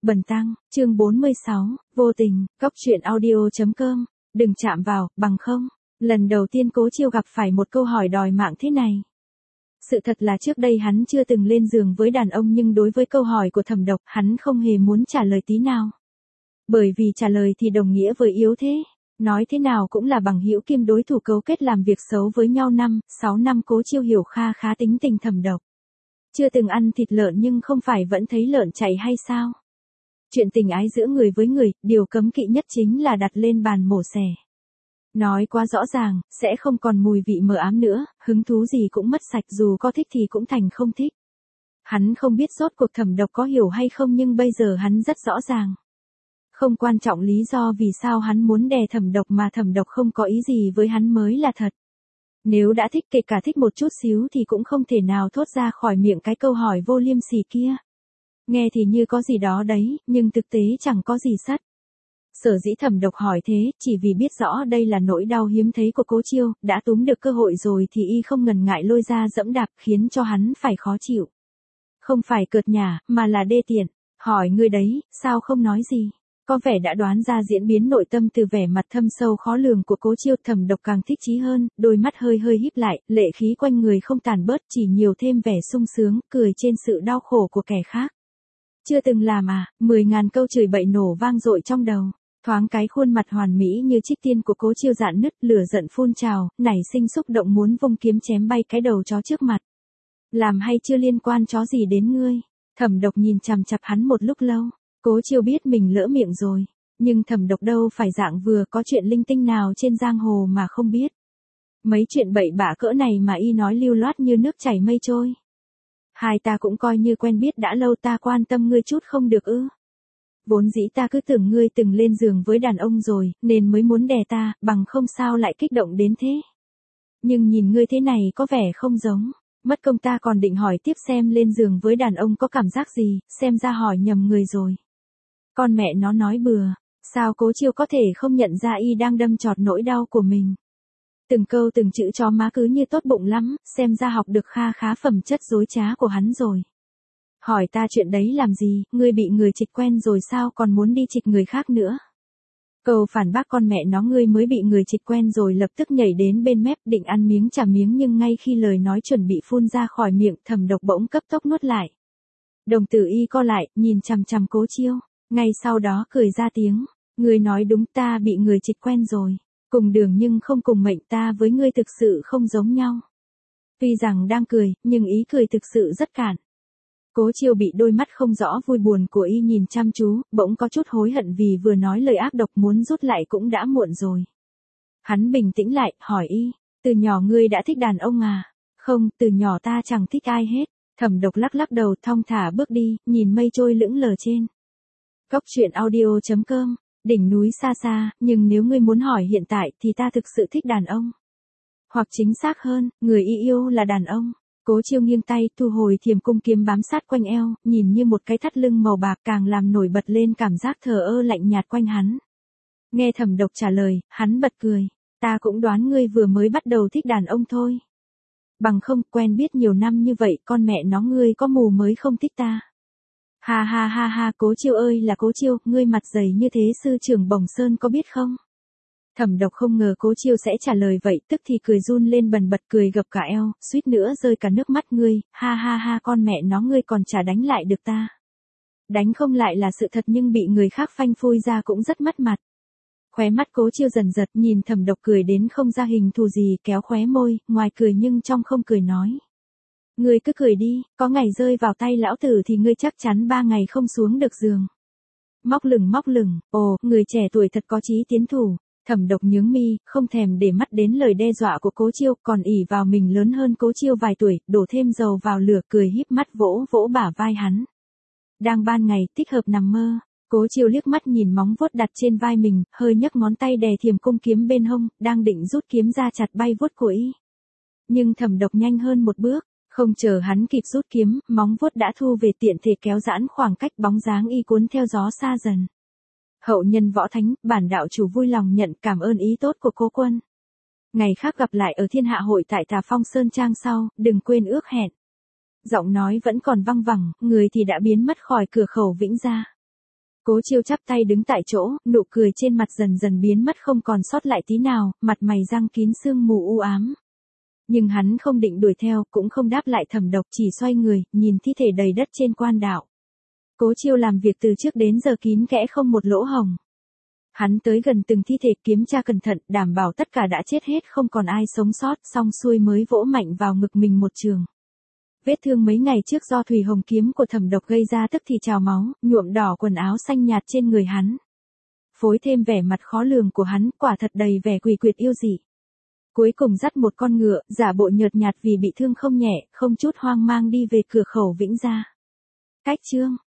Bần tăng, chương 46, vô tình, Cóc truyện audio.com, đừng chạm vào, bằng không. Lần đầu tiên Cố Chiêu gặp phải một câu hỏi đòi mạng thế này. Sự thật là trước đây hắn chưa từng lên giường với đàn ông, nhưng đối với câu hỏi của Thẩm Độc, hắn không hề muốn trả lời tí nào. Bởi vì trả lời thì đồng nghĩa với yếu thế. Nói thế nào cũng là bằng hữu kiêm đối thủ cấu kết làm việc xấu với nhau 6 năm. Cố Chiêu hiểu khá tính tình Thẩm Độc. Chưa từng ăn thịt lợn nhưng không phải vẫn thấy lợn chạy hay sao? Chuyện tình ái giữa người với người, điều cấm kỵ nhất chính là đặt lên bàn mổ xẻ. Nói quá rõ ràng, sẽ không còn mùi vị mờ ám nữa, hứng thú gì cũng mất sạch, dù có thích thì cũng thành không thích. Hắn không biết rốt cuộc Thẩm Độc có hiểu hay không, nhưng bây giờ hắn rất rõ ràng. Không quan trọng lý do vì sao hắn muốn đè Thẩm Độc, mà Thẩm Độc không có ý gì với hắn mới là thật. Nếu đã thích, kể cả thích một chút xíu, thì cũng không thể nào thốt ra khỏi miệng cái câu hỏi vô liêm sỉ kia. Nghe thì như có gì đó đấy, nhưng thực tế chẳng có gì sắt. Sở dĩ Thẩm Độc hỏi thế, chỉ vì biết rõ đây là nỗi đau hiếm thấy của Cố Chiêu, đã túm được cơ hội rồi thì y không ngần ngại lôi ra dẫm đạp, khiến cho hắn phải khó chịu. Không phải cợt nhả, mà là đê tiện. Hỏi ngươi đấy, sao không nói gì? Có vẻ đã đoán ra diễn biến nội tâm từ vẻ mặt thâm sâu khó lường của Cố Chiêu. Thẩm Độc càng thích chí hơn, đôi mắt hơi híp lại, lệ khí quanh người không tàn bớt, chỉ nhiều thêm vẻ sung sướng, cười trên sự đau khổ của kẻ khác. Chưa từng làm à? 10.000 câu chửi bậy nổ vang dội trong đầu. Thoáng cái khuôn mặt hoàn mỹ như trích tiên của Cố Chiêu rạn nứt, lửa giận phun trào, nảy sinh xúc động muốn vung kiếm chém bay cái đầu chó trước mặt. Làm hay chưa liên quan chó gì đến ngươi? Thẩm Độc nhìn chằm chằm hắn một lúc lâu. Cố Chiêu biết mình lỡ miệng rồi, nhưng Thẩm Độc đâu phải dạng vừa có chuyện linh tinh nào trên giang hồ mà không biết. Mấy chuyện bậy bạ cỡ này mà y nói lưu loát như nước chảy mây trôi. Hai ta cũng coi như quen biết đã lâu, ta quan tâm ngươi chút không được ư? Vốn dĩ ta cứ tưởng ngươi từng lên giường với đàn ông rồi, nên mới muốn đè ta, bằng không sao lại kích động đến thế. Nhưng nhìn ngươi thế này có vẻ không giống. Mất công ta còn định hỏi tiếp xem lên giường với đàn ông có cảm giác gì, xem ra hỏi nhầm người rồi. Con mẹ nó nói bừa, sao Cố Chiêu có thể không nhận ra y đang đâm chọt nỗi đau của mình. Từng câu từng chữ cho má cứ như tốt bụng lắm, xem ra học được khá phẩm chất dối trá của hắn rồi. Hỏi ta chuyện đấy làm gì, ngươi bị người trịch quen rồi sao còn muốn đi trịch người khác nữa. Câu phản bác con mẹ nó ngươi mới bị người trịch quen rồi lập tức nhảy đến bên mép định ăn miếng trả miếng, nhưng ngay khi lời nói chuẩn bị phun ra khỏi miệng, Thẩm Độc bỗng cấp tốc nuốt lại. Đồng tử y co lại, nhìn chằm chằm Cố Chiêu, ngay sau đó cười ra tiếng. Ngươi nói đúng, ta bị người trịch quen rồi. Cùng đường nhưng không cùng mệnh, ta với ngươi thực sự không giống nhau. Tuy rằng đang cười, nhưng ý cười thực sự rất cạn. Cố Chiêu bị đôi mắt không rõ vui buồn của y nhìn chăm chú, bỗng có chút hối hận vì vừa nói lời ác độc, muốn rút lại cũng đã muộn rồi. Hắn bình tĩnh lại, hỏi y, từ nhỏ ngươi đã thích đàn ông à? Không, từ nhỏ ta chẳng thích ai hết. Thẩm Độc lắc đầu thong thả bước đi, nhìn mây trôi lững lờ trên. Cóc truyện audio.com, đỉnh núi xa xa, nhưng nếu ngươi muốn hỏi hiện tại thì ta thực sự thích đàn ông. Hoặc chính xác hơn, người y yêu là đàn ông. Cố Chiêu nghiêng tay, thu hồi thiềm cung kiếm bám sát quanh eo, nhìn như một cái thắt lưng màu bạc, càng làm nổi bật lên cảm giác thờ ơ lạnh nhạt quanh hắn. Nghe Thẩm Độc trả lời, hắn bật cười. Ta cũng đoán ngươi vừa mới bắt đầu thích đàn ông thôi. Bằng không, quen biết nhiều năm như vậy, con mẹ nó ngươi có mù mới không thích ta. Ha, Cố Chiêu ơi là Cố Chiêu, ngươi mặt dày như thế sư trưởng Bồng Sơn có biết không? Thẩm Độc không ngờ Cố Chiêu sẽ trả lời vậy, tức thì cười run lên bần bật, cười gập cả eo, suýt nữa rơi cả nước mắt. Ngươi, ha, con mẹ nó ngươi còn chả đánh lại được ta. Đánh không lại là sự thật, nhưng bị người khác phanh phui ra cũng rất mất mặt. Khóe mắt Cố Chiêu dần giật, nhìn Thẩm Độc cười đến không ra hình thù gì, kéo khóe môi, ngoài cười nhưng trong không cười nói. Ngươi cứ cười đi, có ngày rơi vào tay lão tử thì ngươi chắc chắn 3 ngày không xuống được giường. Móc lửng, ồ, người trẻ tuổi thật có chí tiến thủ. Thẩm Độc nhướng mi, không thèm để mắt đến lời đe dọa của Cố Chiêu, còn ỷ vào mình lớn hơn Cố Chiêu vài tuổi, đổ thêm dầu vào lửa, cười híp mắt vỗ bả vai hắn. Đang ban ngày, thích hợp nằm mơ. Cố Chiêu liếc mắt nhìn móng vuốt đặt trên vai mình, hơi nhấc ngón tay đè thiềm cung kiếm bên hông, đang định rút kiếm ra chặt bay vuốt của y. Nhưng Thẩm Độc nhanh hơn một bước, không chờ hắn kịp rút kiếm, móng vuốt đã thu về, tiện thể kéo giãn khoảng cách, bóng dáng y cuốn theo gió xa dần. Hậu nhân Võ Thánh, bản đạo chủ vui lòng nhận cảm ơn ý tốt của Cố quân. Ngày khác gặp lại ở Thiên Hạ hội tại Tà Phong Sơn Trang sau, đừng quên ước hẹn. Giọng nói vẫn còn văng vẳng, người thì đã biến mất khỏi cửa khẩu Vĩnh Gia. Cố Chiêu chắp tay đứng tại chỗ, nụ cười trên mặt dần dần biến mất không còn sót lại tí nào, mặt mày răng kín sương mù u ám. Nhưng hắn không định đuổi theo, cũng không đáp lại Thẩm Độc, chỉ xoay người, nhìn thi thể đầy đất trên quan đạo. Cố Chiêu làm việc từ trước đến giờ kín kẽ không một lỗ hổng. Hắn tới gần từng thi thể kiểm tra cẩn thận, đảm bảo tất cả đã chết hết không còn ai sống sót, xong xuôi mới vỗ mạnh vào ngực mình một trường. Vết thương mấy ngày trước do thủy hồng kiếm của Thẩm Độc gây ra tức thì trào máu, nhuộm đỏ quần áo xanh nhạt trên người hắn. Phối thêm vẻ mặt khó lường của hắn, quả thật đầy vẻ quỷ quyệt yêu dị. Cuối cùng dắt một con ngựa, giả bộ nhợt nhạt vì bị thương không nhẹ, không chút hoang mang đi về cửa khẩu Vĩnh Gia. Cách chương